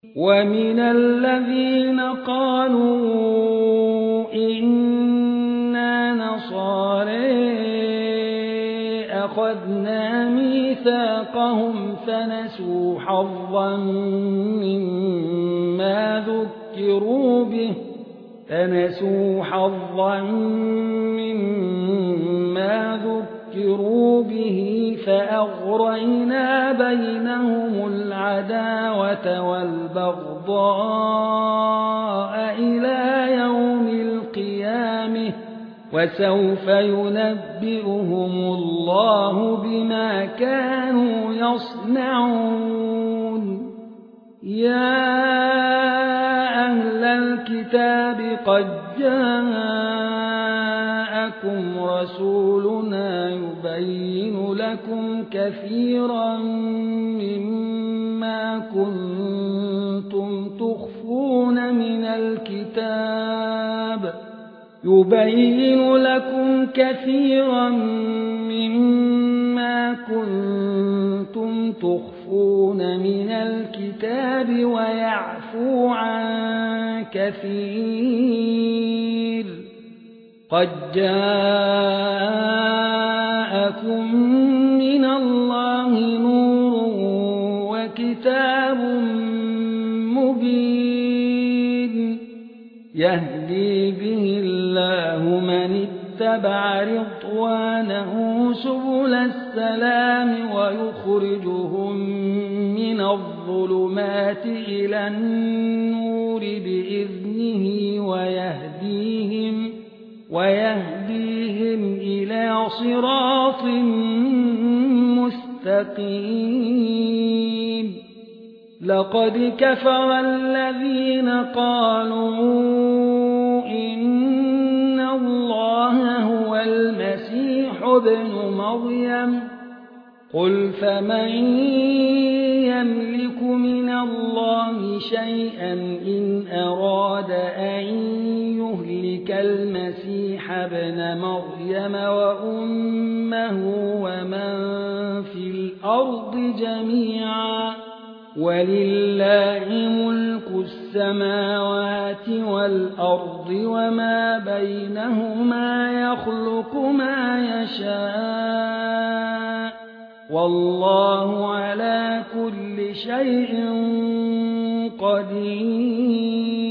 ومن الذين قالوا إنا نصارى أخذنا ميثاقهم فنسوا حظا مما ذكروا به فأغرينا بينهم العداوة والبغضاء إلى يوم القيامة وسوف ينبئهم الله بما كانوا يصنعون. يا أهل الكتاب قد جاءكم رسولنا يبين لكم كثيرا مما كنتم تخفون من الكتاب ويعفو عن كثير. قد جاءكم من الله نور وكتاب مبين يهدي به الله من اتبع رضوانه سبل السلام ويخرجهم من الظلمات إلى النور بإذنه ويهديهم إلى صراط مستقيم. لقد كفر الذين قالوا إن الله هو المسيح ابن مريم قل فمن يملك من الله شيئا إن أراد أن يهلك المسيح ابن مريم وأمه ومن في الأرض جميعا ولله ملك السماوات والأرض وما بينهما يخلق ما يشاء والله على كل شيء قدير.